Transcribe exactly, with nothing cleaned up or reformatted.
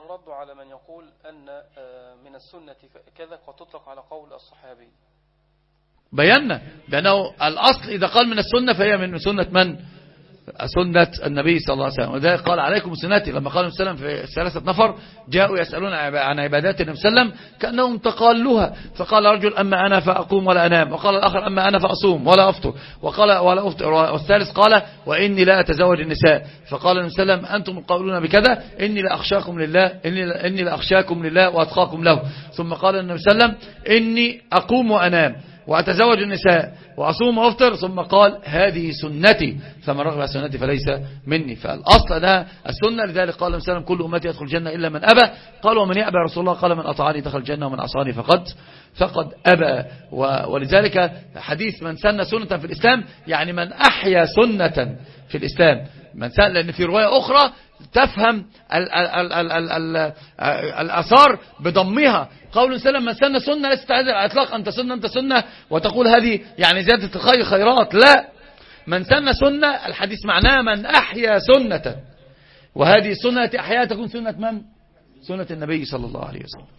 الرد على من يقول أن من السنة كذا وتطلق على قول الصحابي. بينا بأنه الأصل إذا قال من السنة فهي من سنة من؟ سنة النبي صلى الله عليه وسلم. وذلك قال عليكم سنتي لما قال النبي صلى الله عليه وسلم في ثلاثة نفر جاءوا يسألون عن عبادات النبي صلى الله عليه وسلم كأنهم تقالوها، فقال رجل أما أنا فأقوم ولا أنام، وقال الآخر أما أنا فأصوم ولا أفطر، وقال ولا أفطر، والثالث قال وإني لا أتزوج النساء، فقال النبي صلى الله عليه وسلم أنتم قولون بكذا إني لأخشاكم لله إني, إني لأخشاكم لله وأتقاكم له. ثم قال النبي صلى الله عليه وسلم إني أقوم وأنام وأتزوج النساء وأصوم وأفطر، ثم قال هذه سنتي فمن رغب عن سنتي فليس مني. فالأصل ده السنة. لذلك قال النبي صلى الله عليه وسلم كل أمتي يدخل الجنة إلا من أبى. قال ومن يأبى رسول الله؟ قال من أطاعني دخل الجنة ومن عصاني فقد فقد أبى. ولذلك حديث من سن سنة في الإسلام يعني من أحيا سنة في الإسلام، من سن، لأن في رواية أخرى تفهم ال ال ال ال ال الأثار بضمها. قول سلم من سن سنة ليست على الإطلاق أنت سنة أنت سنة وتقول هذه يعني زيادة الخير خيرات، لا، من سن سنة الحديث معناه من أحيا سنة، وهذه سنة أحياء تكون سنة من؟ سنة النبي صلى الله عليه وسلم.